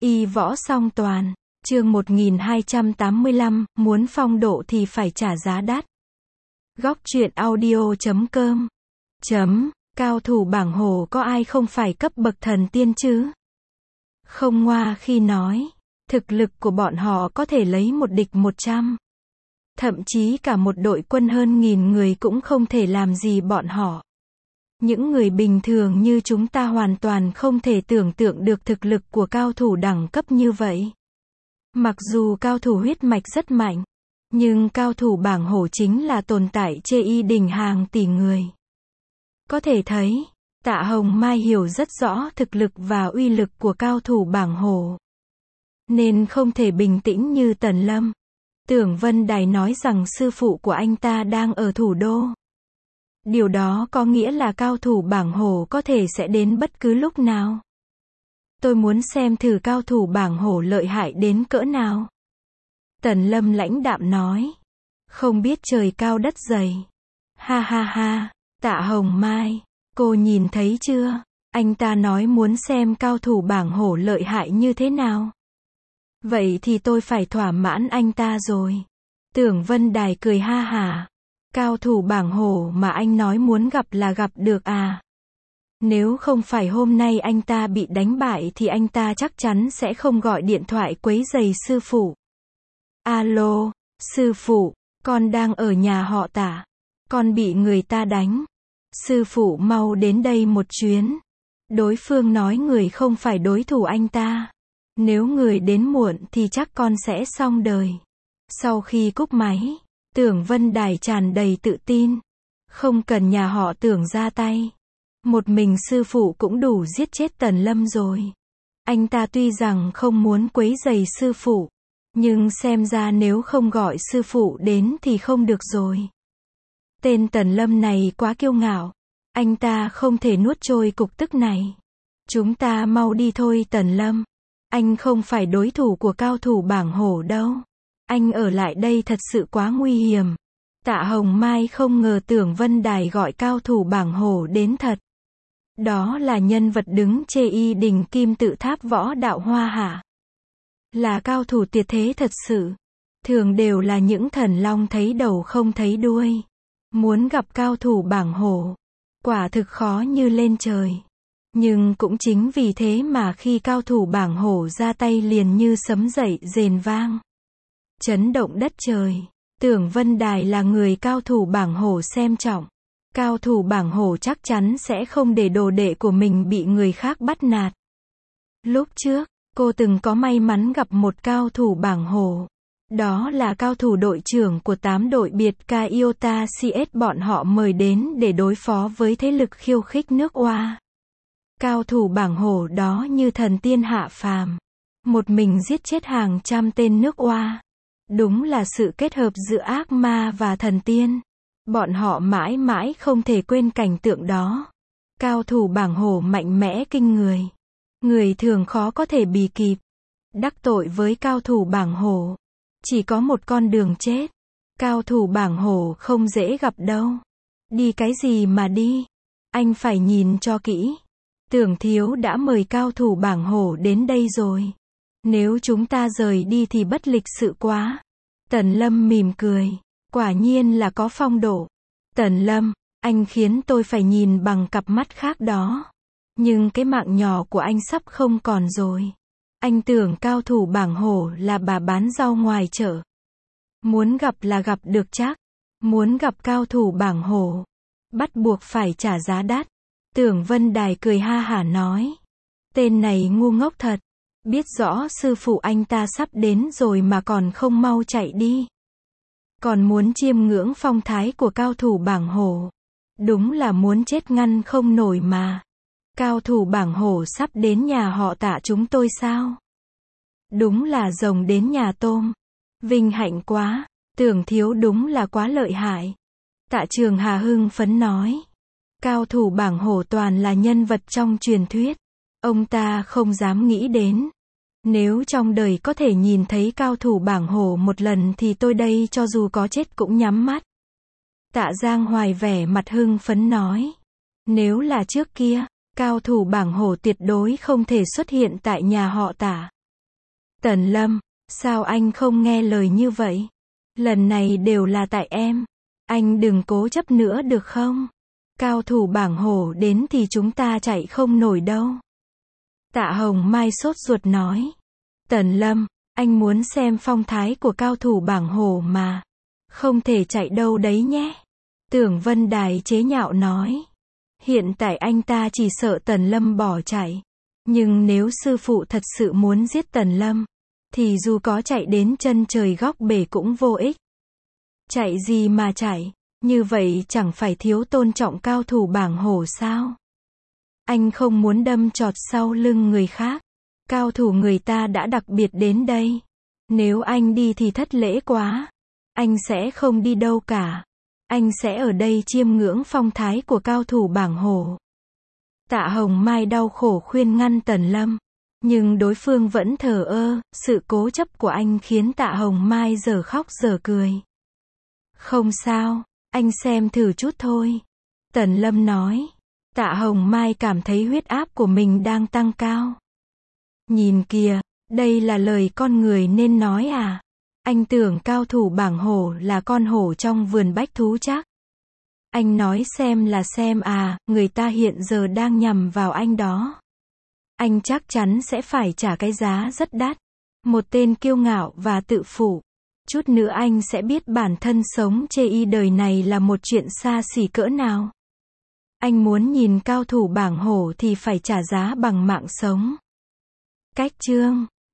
Y võ song toàn, chương 1285, muốn phong độ thì phải trả giá đắt. Góc truyện audio.com. Cao thủ bảng hồ có ai không phải cấp bậc thần tiên chứ? Không ngoa khi nói, thực lực của bọn họ có thể lấy một địch 100. Thậm chí cả một đội quân hơn 1000 người cũng không thể làm gì bọn họ. Những người bình thường như chúng ta hoàn toàn không thể tưởng tượng được thực lực của cao thủ đẳng cấp như vậy. Mặc dù cao thủ huyết mạch rất mạnh, nhưng cao thủ bảng hổ chính là tồn tại chê y đỉnh hàng tỷ người. Có thể thấy, Tạ Hồng Mai hiểu rất rõ thực lực và uy lực của cao thủ bảng hổ, nên không thể bình tĩnh như Tần Lâm. Tưởng Vân Đài nói rằng sư phụ của anh ta đang ở thủ đô. Điều đó có nghĩa là cao thủ bảng hổ có thể sẽ đến bất cứ lúc nào. Tôi muốn xem thử cao thủ bảng hổ lợi hại đến cỡ nào. Tần Lâm lãnh đạm nói. Không biết trời cao đất dày. Ha ha ha, Tạ Hồng Mai, cô nhìn thấy chưa? Anh ta nói muốn xem cao thủ bảng hổ lợi hại như thế nào. Vậy thì tôi phải thỏa mãn anh ta rồi. Tưởng Vân Đài cười ha hả. Cao thủ bảng hổ mà anh nói muốn gặp là gặp được à? Nếu không phải hôm nay anh ta bị đánh bại thì anh ta chắc chắn sẽ không gọi điện thoại quấy rầy sư phụ. Alo, sư phụ, con đang ở nhà họ Tạ. Con bị người ta đánh. Sư phụ mau đến đây một chuyến. Đối phương nói người không phải đối thủ anh ta. Nếu người đến muộn thì chắc con sẽ xong đời. Sau khi cúp máy, Tưởng Vân Đài tràn đầy tự tin. Không cần nhà họ Tưởng ra tay. Một mình sư phụ cũng đủ giết chết Tần Lâm rồi. Anh ta tuy rằng không muốn quấy rầy sư phụ, nhưng xem ra nếu không gọi sư phụ đến thì không được rồi. Tên Tần Lâm này quá kiêu ngạo. Anh ta không thể nuốt trôi cục tức này. Chúng ta mau đi thôi Tần Lâm. Anh không phải đối thủ của cao thủ bảng hổ đâu. Anh ở lại đây thật sự quá nguy hiểm. Tạ Hồng Mai không ngờ Tưởng Vân Đài gọi cao thủ bảng hổ đến thật. Đó là nhân vật đứng chê y đỉnh kim tự tháp võ đạo Hoa Hạ. Là cao thủ tuyệt thế thật sự. Thường đều là những thần long thấy đầu không thấy đuôi. Muốn gặp cao thủ bảng hổ, quả thực khó như lên trời. Nhưng cũng chính vì thế mà khi cao thủ bảng hổ ra tay liền như sấm dậy rền vang. Chấn động đất trời. Tưởng Vân Đài là người cao thủ bảng hổ xem trọng. Cao thủ bảng hổ chắc chắn sẽ không để đồ đệ của mình bị người khác bắt nạt. Lúc trước, cô từng có may mắn gặp một cao thủ bảng hổ. Đó là cao thủ đội trưởng của 8 đội biệt ca Iota CS bọn họ mời đến để đối phó với thế lực khiêu khích nước Oa. Cao thủ bảng hổ đó như thần tiên hạ phàm. Một mình giết chết hàng trăm tên nước Oa. Đúng là sự kết hợp giữa ác ma và thần tiên. Bọn họ mãi mãi không thể quên cảnh tượng đó. Cao thủ bảng hổ mạnh mẽ kinh người. Người thường khó có thể bì kịp. Đắc tội với cao thủ bảng hổ, chỉ có một con đường chết. Cao thủ bảng hổ không dễ gặp đâu. Đi cái gì mà đi? Anh phải nhìn cho kỹ. Tưởng thiếu đã mời cao thủ bảng hổ đến đây rồi. Nếu chúng ta rời đi thì bất lịch sự quá. Tần Lâm mỉm cười. Quả nhiên là có phong độ. Tần Lâm, anh khiến tôi phải nhìn bằng cặp mắt khác đó. Nhưng cái mạng nhỏ của anh sắp không còn rồi. Anh tưởng cao thủ bảng hổ là bà bán rau ngoài chợ. Muốn gặp là gặp được chắc. Muốn gặp cao thủ bảng hổ, bắt buộc phải trả giá đắt. Tưởng Vân Đài cười ha hả nói. Tên này ngu ngốc thật. Biết rõ sư phụ anh ta sắp đến rồi mà còn không mau chạy đi. Còn muốn chiêm ngưỡng phong thái của cao thủ bảng hổ. Đúng là muốn chết ngăn không nổi mà. Cao thủ bảng hổ sắp đến nhà họ Tạ chúng tôi sao? Đúng là rồng đến nhà tôm. Vinh hạnh quá. Tưởng thiếu đúng là quá lợi hại. Tạ Trường Hà hưng phấn nói. Cao thủ bảng hổ toàn là nhân vật trong truyền thuyết. Ông ta không dám nghĩ đến. Nếu trong đời có thể nhìn thấy cao thủ bảng hổ một lần thì tôi đây cho dù có chết cũng nhắm mắt. Tạ Giang Hoài vẻ mặt hưng phấn nói. Nếu là trước kia, cao thủ bảng hổ tuyệt đối không thể xuất hiện tại nhà họ Tạ. Tần Lâm, sao anh không nghe lời như vậy? Lần này đều là tại em. Anh đừng cố chấp nữa được không? Cao thủ bảng hổ đến thì chúng ta chạy không nổi đâu. Tạ Hồng Mai sốt ruột nói. Tần Lâm, anh muốn xem phong thái của cao thủ bảng hổ mà. Không thể chạy đâu đấy nhé. Tưởng Vân Đài chế nhạo nói. Hiện tại anh ta chỉ sợ Tần Lâm bỏ chạy. Nhưng nếu sư phụ thật sự muốn giết Tần Lâm, thì dù có chạy đến chân trời góc bể cũng vô ích. Chạy gì mà chạy, như vậy chẳng phải thiếu tôn trọng cao thủ bảng hổ sao? Anh không muốn đâm chọt sau lưng người khác. Cao thủ người ta đã đặc biệt đến đây. Nếu anh đi thì thất lễ quá. Anh sẽ không đi đâu cả. Anh sẽ ở đây chiêm ngưỡng phong thái của cao thủ bảng hổ. Tạ Hồng Mai đau khổ khuyên ngăn Tần Lâm. Nhưng đối phương vẫn thờ ơ, sự cố chấp của anh khiến Tạ Hồng Mai giờ khóc giờ cười. Không sao, anh xem thử chút thôi. Tần Lâm nói. Tạ Hồng Mai cảm thấy huyết áp của mình đang tăng cao. Nhìn kìa, đây là lời con người nên nói à? Anh tưởng cao thủ bảng hổ là con hổ trong vườn bách thú chắc. Anh nói xem là xem à, người ta hiện giờ đang nhằm vào anh đó. Anh chắc chắn sẽ phải trả cái giá rất đắt. Một tên kiêu ngạo và tự phụ. Chút nữa anh sẽ biết bản thân sống chê y đời này là một chuyện xa xỉ cỡ nào. Anh muốn nhìn cao thủ bảng hổ thì phải trả giá bằng mạng sống. Cách chương